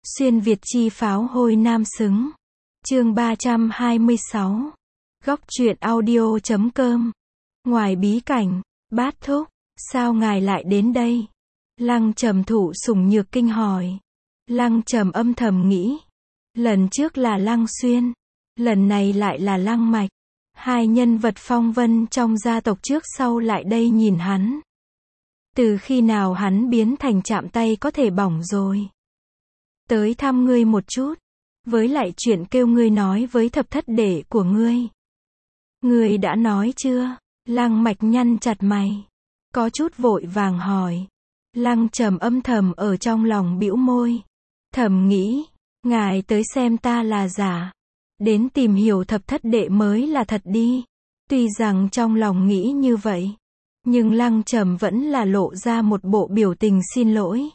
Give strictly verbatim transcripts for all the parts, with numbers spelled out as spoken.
Xuyên Việt chi pháo hôi nam xứng. Chương ba trăm hai mươi sáu. Góc truyện audio chấm com. Ngoài bí cảnh, Bát thúc, sao ngài lại đến đây? Lăng Trầm thụ sủng nhược kinh hỏi. Lăng Trầm âm thầm nghĩ. Lần trước là Lăng Xuyên, lần này lại là Lăng Mạch. Hai nhân vật phong vân trong gia tộc trước sau lại đây nhìn hắn. Từ khi nào hắn biến thành chạm tay có thể bỏng rồi? Tới thăm ngươi một chút, với lại chuyện kêu ngươi nói với thập thất đệ của ngươi. Ngươi đã nói chưa? Lăng Mạch nhăn chặt mày, có chút vội vàng hỏi. Lăng Trầm âm thầm ở trong lòng bĩu môi, thầm nghĩ, ngài tới xem ta là giả, đến tìm hiểu thập thất đệ mới là thật đi. Tuy rằng trong lòng nghĩ như vậy, nhưng Lăng Trầm vẫn là lộ ra một bộ biểu tình xin lỗi.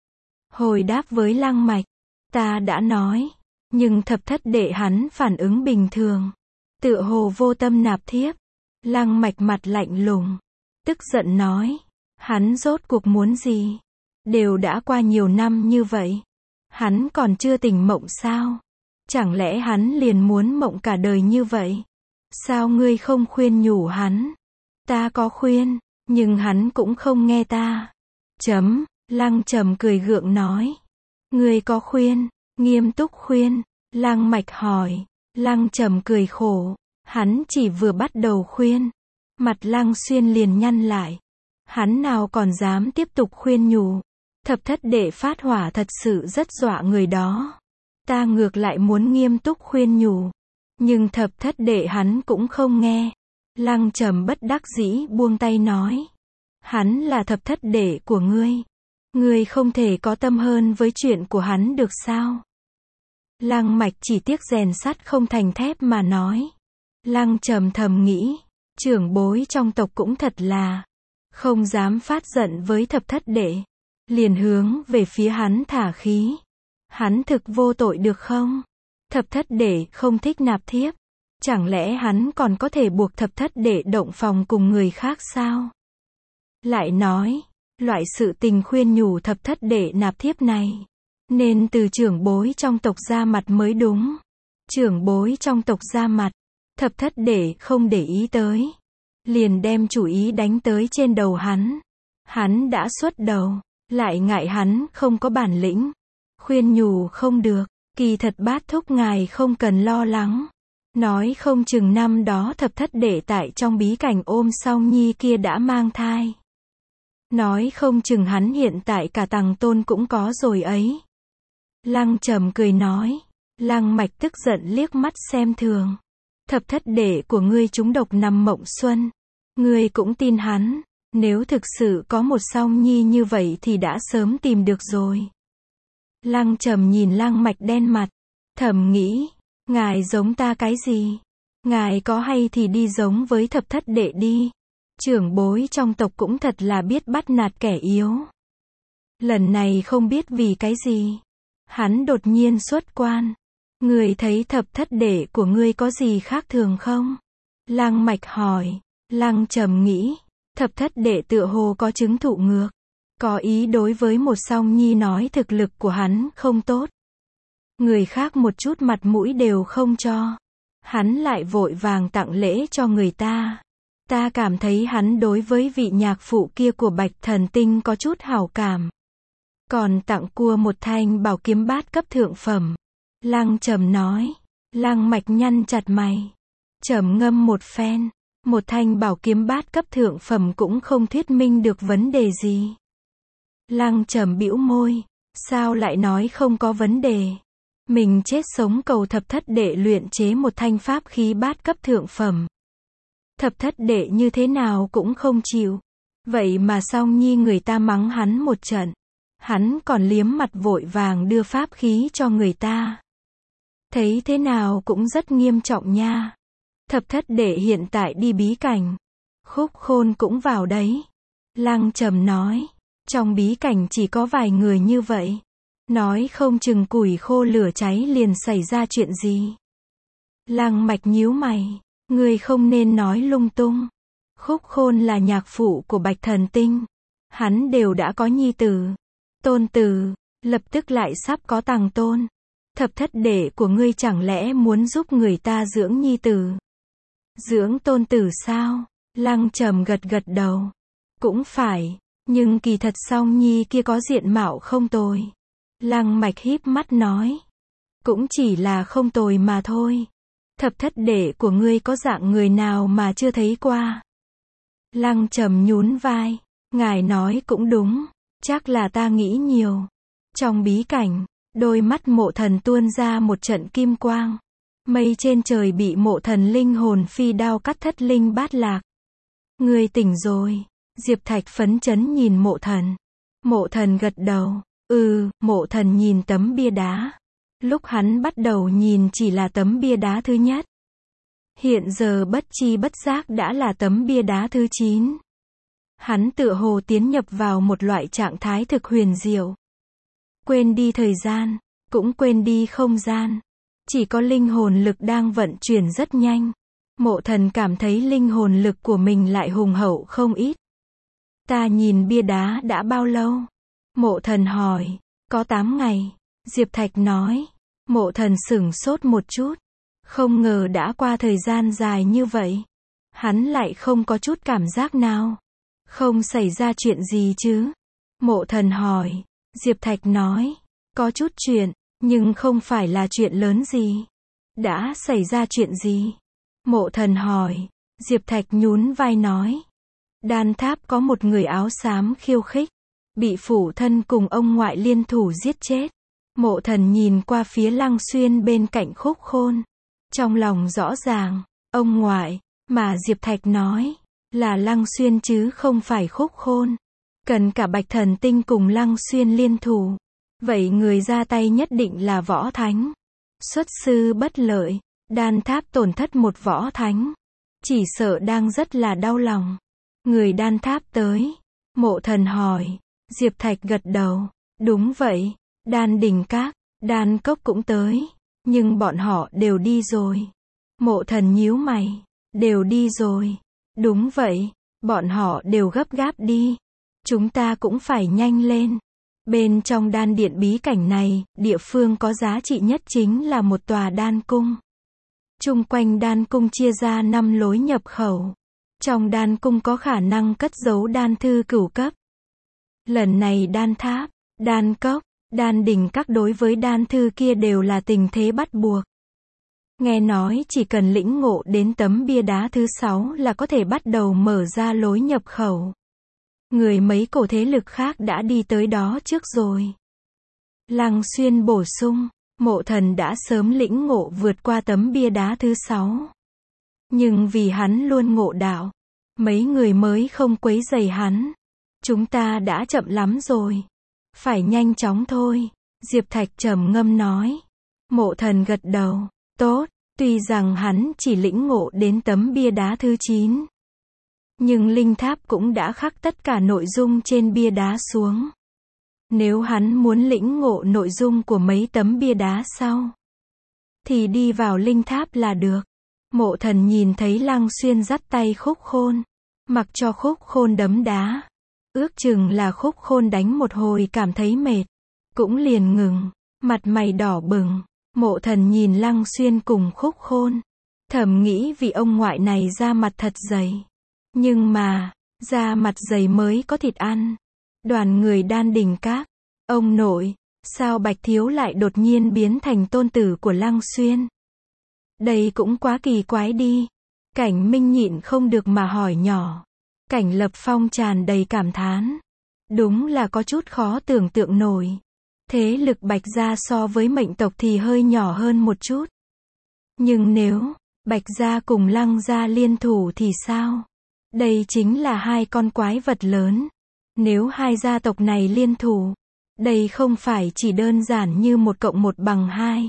Hồi đáp với Lăng Mạch, ta đã nói, nhưng thập thất đệ hắn phản ứng bình thường, tựa hồ vô tâm nạp thiếp. Lăng Mạch mặt lạnh lùng, tức giận nói, hắn rốt cuộc muốn gì? Đều đã qua nhiều năm như vậy, hắn còn chưa tỉnh mộng sao? Chẳng lẽ hắn liền muốn mộng cả đời như vậy? Sao ngươi không khuyên nhủ hắn? Ta có khuyên, nhưng hắn cũng không nghe ta. Chấm, Lăng Trầm cười gượng nói. Ngươi có khuyên, nghiêm túc khuyên? Lăng Mạch hỏi. Lăng Trầm cười khổ, hắn chỉ vừa bắt đầu khuyên, mặt Lăng Xuyên liền nhăn lại. Hắn nào còn dám tiếp tục khuyên nhủ. Thập thất đệ phát hỏa thật sự rất dọa người đó. Ta ngược lại muốn nghiêm túc khuyên nhủ, nhưng thập thất đệ hắn cũng không nghe. Lăng Trầm bất đắc dĩ buông tay nói. Hắn là thập thất đệ của ngươi, ngươi không thể có tâm hơn với chuyện của hắn được sao? Lăng Mạch chỉ tiếc rèn sắt không thành thép mà nói. Lăng Trầm thầm nghĩ, trưởng bối trong tộc cũng thật là không dám phát giận với thập thất đệ, liền hướng về phía hắn thả khí. Hắn thực vô tội được không? Thập thất đệ không thích nạp thiếp, chẳng lẽ hắn còn có thể buộc thập thất đệ động phòng cùng người khác sao? Lại nói, loại sự tình khuyên nhủ thập thất đệ nạp thiếp này, nên từ trưởng bối trong tộc ra mặt mới đúng. Trưởng bối trong tộc ra mặt, thập thất đệ không để ý tới, liền đem chủ ý đánh tới trên đầu hắn. Hắn đã xuất đầu, lại ngại hắn không có bản lĩnh, khuyên nhủ không được. Kỳ thật Bát thúc ngài không cần lo lắng, nói không chừng năm đó thập thất đệ tại trong bí cảnh ôm Song Nhi kia đã mang thai. Nói không chừng hắn hiện tại cả tàng tôn cũng có rồi ấy. Lăng Trầm cười nói. Lăng Mạch tức giận liếc mắt xem thường. Thập thất đệ của ngươi trúng độc nằm mộng xuân, ngươi cũng tin hắn? Nếu thực sự có một Song Nhi như vậy thì đã sớm tìm được rồi. Lăng Trầm nhìn Lăng Mạch đen mặt, thầm nghĩ, ngài giống ta cái gì? Ngài có hay thì đi giống với thập thất đệ đi. Trưởng bối trong tộc cũng thật là biết bắt nạt kẻ yếu. Lần này không biết vì cái gì, hắn đột nhiên xuất quan. Ngươi thấy thập thất đệ của ngươi có gì khác thường không? Lăng Mạch hỏi. Lăng Trầm nghĩ, thập thất đệ tựa hồ có chứng thụ ngược, có ý đối với một Song Nhi nói thực lực của hắn không tốt. Người khác một chút mặt mũi đều không cho, hắn lại vội vàng tặng lễ cho người ta. Ta cảm thấy hắn đối với vị nhạc phụ kia của Bạch Thần Tinh có chút hảo cảm. Còn tặng cua một thanh bảo kiếm bát cấp thượng phẩm. Lăng Trầm nói. Lăng Mạch nhăn chặt mày, trầm ngâm một phen. Một thanh bảo kiếm bát cấp thượng phẩm cũng không thuyết minh được vấn đề gì. Lăng Trầm bĩu môi, sao lại nói không có vấn đề? Mình chết sống cầu thập thất đệ luyện chế một thanh pháp khí bát cấp thượng phẩm. Thập thất đệ như thế nào cũng không chịu. Vậy mà Song Nhi người ta mắng hắn một trận, hắn còn liếm mặt vội vàng đưa pháp khí cho người ta. Thấy thế nào cũng rất nghiêm trọng nha. Thập thất đệ hiện tại đi bí cảnh, Khúc Khôn cũng vào đấy. Lăng Trầm nói, trong bí cảnh chỉ có vài người như vậy, nói không chừng củi khô lửa cháy liền xảy ra chuyện gì. Lăng Mạch nhíu mày, ngươi không nên nói lung tung. Khúc Khôn là nhạc phụ của Bạch Thần Tinh, hắn đều đã có nhi tử, tôn tử, Lập tức lại sắp có tàng tôn. Thập thất đệ của ngươi chẳng lẽ muốn giúp người ta dưỡng nhi tử? Dưỡng tôn tử sao? Lăng Trầm gật gật đầu. Cũng phải, nhưng kỳ thật Song Nhi kia có diện mạo không tồi. Lăng Mạch híp mắt nói. Cũng chỉ là không tồi mà thôi. Thập thất đệ của ngươi có dạng người nào mà chưa thấy qua? Lăng Trầm nhún vai. Ngài nói cũng đúng. Chắc là ta nghĩ nhiều. Trong bí cảnh, đôi mắt Mộ Thần tuôn ra một trận kim quang. Mây trên trời bị Mộ Thần linh hồn phi đao cắt thất linh bát lạc. Ngươi tỉnh rồi. Diệp Thạch phấn chấn nhìn Mộ Thần. Mộ Thần gật đầu. Ừ, Mộ Thần nhìn tấm bia đá. Lúc hắn bắt đầu nhìn chỉ là tấm bia đá thứ nhất. Hiện giờ bất chi bất giác đã là tấm bia đá thứ chín. Hắn tựa hồ tiến nhập vào một loại trạng thái thực huyền diệu. Quên đi thời gian, cũng quên đi không gian. Chỉ có linh hồn lực đang vận chuyển rất nhanh. Mộ Thần cảm thấy linh hồn lực của mình lại hùng hậu không ít. Ta nhìn bia đá đã bao lâu? Mộ Thần hỏi. Có tám ngày. Diệp Thạch nói. Mộ Thần sửng sốt một chút. Không ngờ đã qua thời gian dài như vậy. Hắn lại không có chút cảm giác nào. Không xảy ra chuyện gì chứ? Mộ Thần hỏi. Diệp Thạch nói. Có chút chuyện, nhưng không phải là chuyện lớn gì. Đã xảy ra chuyện gì? Mộ Thần hỏi. Diệp Thạch nhún vai nói. Đan tháp có một người áo xám khiêu khích. Bị phủ thân cùng ông ngoại liên thủ giết chết. Mộ Thần nhìn qua phía Lăng Xuyên bên cạnh Khúc Khôn. Trong lòng rõ ràng, ông ngoại, mà Diệp Thạch nói, là Lăng Xuyên chứ không phải Khúc Khôn. Cần cả Bạch Thần Tinh cùng Lăng Xuyên liên thủ. Vậy người ra tay nhất định là Võ Thánh. Xuất sư bất lợi, đan tháp tổn thất một Võ Thánh. Chỉ sợ đang rất là đau lòng. Người đan tháp tới. Mộ Thần hỏi. Diệp Thạch gật đầu. Đúng vậy, đan đình các, đan cốc cũng tới. Nhưng bọn họ đều đi rồi. Mộ Thần nhíu mày. Đều đi rồi. Đúng vậy, bọn họ đều gấp gáp đi. Chúng ta cũng phải nhanh lên. Bên trong đan điện bí cảnh này, địa phương có giá trị nhất chính là một tòa đan cung. Chung quanh đan cung chia ra năm lối nhập khẩu. Trong đan cung có khả năng cất giấu đan thư cửu cấp. Lần này đan tháp, đan cốc, đan đỉnh các đối với đan thư kia đều là tình thế bắt buộc. Nghe nói chỉ cần lĩnh ngộ đến tấm bia đá thứ sáu là có thể bắt đầu mở ra lối nhập khẩu. Người mấy cổ thế lực khác đã đi tới đó trước rồi. Lăng Xuyên bổ sung, Mộ Thần đã sớm lĩnh ngộ vượt qua tấm bia đá thứ sáu. Nhưng vì hắn luôn ngộ đạo, mấy người mới không quấy rầy hắn. Chúng ta đã chậm lắm rồi. Phải nhanh chóng thôi. Diệp Thạch trầm ngâm nói. Mộ Thần gật đầu. Tốt, tuy rằng hắn chỉ lĩnh ngộ đến tấm bia đá thứ chín. Nhưng linh tháp cũng đã khắc tất cả nội dung trên bia đá xuống. Nếu hắn muốn lĩnh ngộ nội dung của mấy tấm bia đá sau, thì đi vào linh tháp là được. Mộ Thần nhìn thấy Lăng Xuyên dắt tay Khúc Khôn. Mặc cho Khúc Khôn đấm đá. Ước chừng là Khúc Khôn đánh một hồi cảm thấy mệt. Cũng liền ngừng. Mặt mày đỏ bừng. Mộ Thần nhìn Lăng Xuyên cùng Khúc Khôn. Thầm nghĩ vì ông ngoại này da mặt thật dày. Nhưng mà, da mặt dày mới có thịt ăn. Đoàn người đan đình các. Ông nội, sao Bạch Thiếu lại đột nhiên biến thành tôn tử của Lăng Xuyên? Đây cũng quá kỳ quái đi. Cảnh Minh nhịn không được mà hỏi nhỏ. Cảnh Lập Phong tràn đầy cảm thán. Đúng là có chút khó tưởng tượng nổi. Thế lực Bạch gia so với mệnh tộc thì hơi nhỏ hơn một chút. Nhưng nếu Bạch gia cùng Lăng gia liên thủ thì sao? Đây chính là hai con quái vật lớn. Nếu hai gia tộc này liên thủ, đây không phải chỉ đơn giản như một cộng một bằng hai.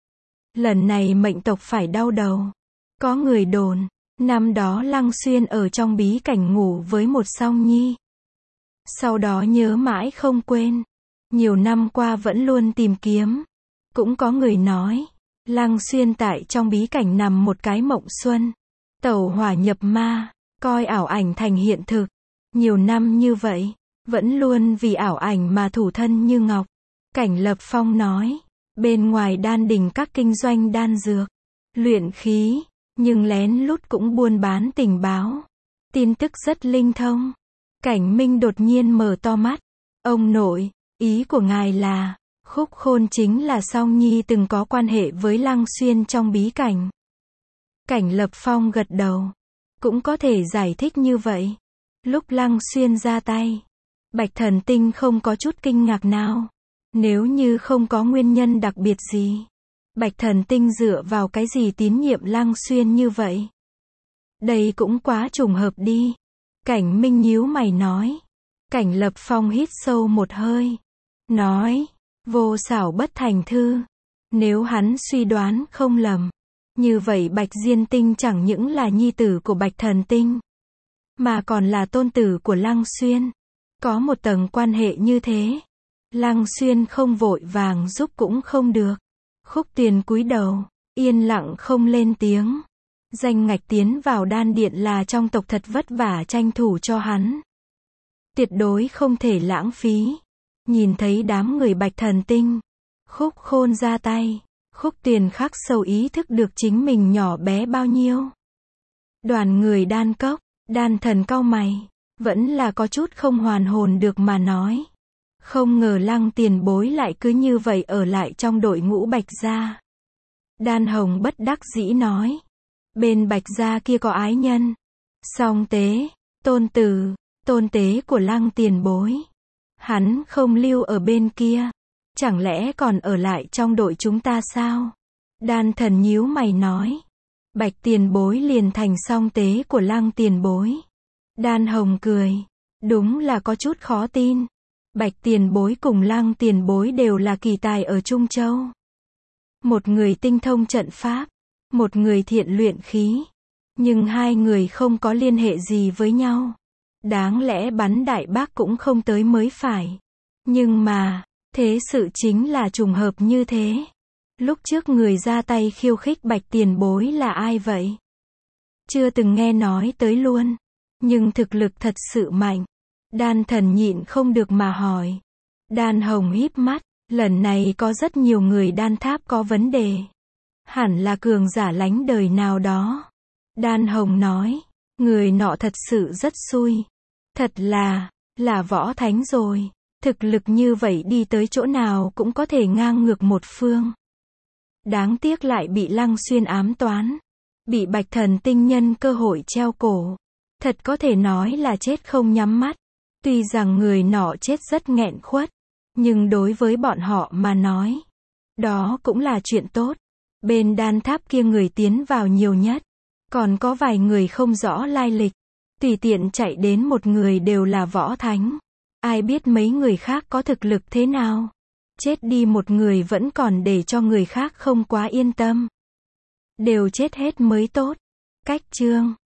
Lần này mệnh tộc phải đau đầu. Có người đồn, năm đó Lăng Xuyên ở trong bí cảnh ngủ với một Song Nhi. Sau đó nhớ mãi không quên. Nhiều năm qua vẫn luôn tìm kiếm. Cũng có người nói, Lăng Xuyên tại trong bí cảnh nằm một cái mộng xuân. Tẩu hỏa nhập ma, coi ảo ảnh thành hiện thực. Nhiều năm như vậy, vẫn luôn vì ảo ảnh mà thủ thân như ngọc. Cảnh Lập Phong nói, bên ngoài đan đình các kinh doanh đan dược, luyện khí, nhưng lén lút cũng buôn bán tình báo. Tin tức rất linh thông. Cảnh Minh đột nhiên mở to mắt. Ông nội, ý của ngài là, Khúc Khôn chính là Song Nhi từng có quan hệ với Lăng Xuyên trong bí cảnh. Cảnh Lập Phong gật đầu. Cũng có thể giải thích như vậy. Lúc Lăng Xuyên ra tay, Bạch Thần Tinh không có chút kinh ngạc nào. Nếu như không có nguyên nhân đặc biệt gì, Bạch Thần Tinh dựa vào cái gì tín nhiệm Lăng Xuyên như vậy? Đây cũng quá trùng hợp đi. Cảnh Minh nhíu mày nói. Cảnh Lập Phong hít sâu một hơi. Nói, vô xảo bất thành thư. Nếu hắn suy đoán không lầm, như vậy Bạch Diên Tinh chẳng những là nhi tử của Bạch Thần Tinh, mà còn là tôn tử của Lăng Xuyên. Có một tầng quan hệ như thế, Lăng Xuyên không vội vàng giúp cũng không được. Khúc Tiền cúi đầu, yên lặng không lên tiếng. Danh ngạch tiến vào đan điện là trong tộc thật vất vả tranh thủ cho hắn. Tuyệt đối không thể lãng phí. Nhìn thấy đám người Bạch Thần Tinh, Khúc Khôn ra tay, Khúc Tiền khắc sâu ý thức được chính mình nhỏ bé bao nhiêu. Đoàn người đan cốc, đan thần cau mày, vẫn là có chút không hoàn hồn được mà nói. Không ngờ Lăng tiền bối lại cứ như vậy ở lại trong đội ngũ Bạch gia. Đan Hồng bất đắc dĩ nói. Bên Bạch gia kia có ái nhân. Song tế, tôn tử, tôn tế của Lăng tiền bối. Hắn không lưu ở bên kia. Chẳng lẽ còn ở lại trong đội chúng ta sao? Đan thần nhíu mày nói. Bạch tiền bối liền thành song tế của Lăng tiền bối. Đan Hồng cười. Đúng là có chút khó tin. Bạch tiền bối cùng Lăng tiền bối đều là kỳ tài ở Trung Châu. Một người tinh thông trận pháp, một người thiện luyện khí. Nhưng hai người không có liên hệ gì với nhau. Đáng lẽ bắn đại bác cũng không tới mới phải. Nhưng mà, thế sự chính là trùng hợp như thế. Lúc trước người ra tay khiêu khích Bạch tiền bối là ai vậy? Chưa từng nghe nói tới luôn. Nhưng thực lực thật sự mạnh. Đan thần nhịn không được mà hỏi. Đan Hồng híp mắt. Lần này có rất nhiều người đan tháp có vấn đề. Hẳn là cường giả lánh đời nào đó. Đan Hồng nói. Người nọ thật sự rất xui. Thật là, là võ thánh rồi. Thực lực như vậy đi tới chỗ nào cũng có thể ngang ngược một phương. Đáng tiếc lại bị Lăng Xuyên ám toán. Bị Bạch Thần Tinh nhân cơ hội treo cổ. Thật có thể nói là chết không nhắm mắt. Tuy rằng người nọ chết rất nghẹn khuất. Nhưng đối với bọn họ mà nói, đó cũng là chuyện tốt. Bên đan tháp kia người tiến vào nhiều nhất. Còn có vài người không rõ lai lịch. Tùy tiện chạy đến một người đều là võ thánh. Ai biết mấy người khác có thực lực thế nào. Chết đi một người vẫn còn để cho người khác không quá yên tâm. Đều chết hết mới tốt. Cách chương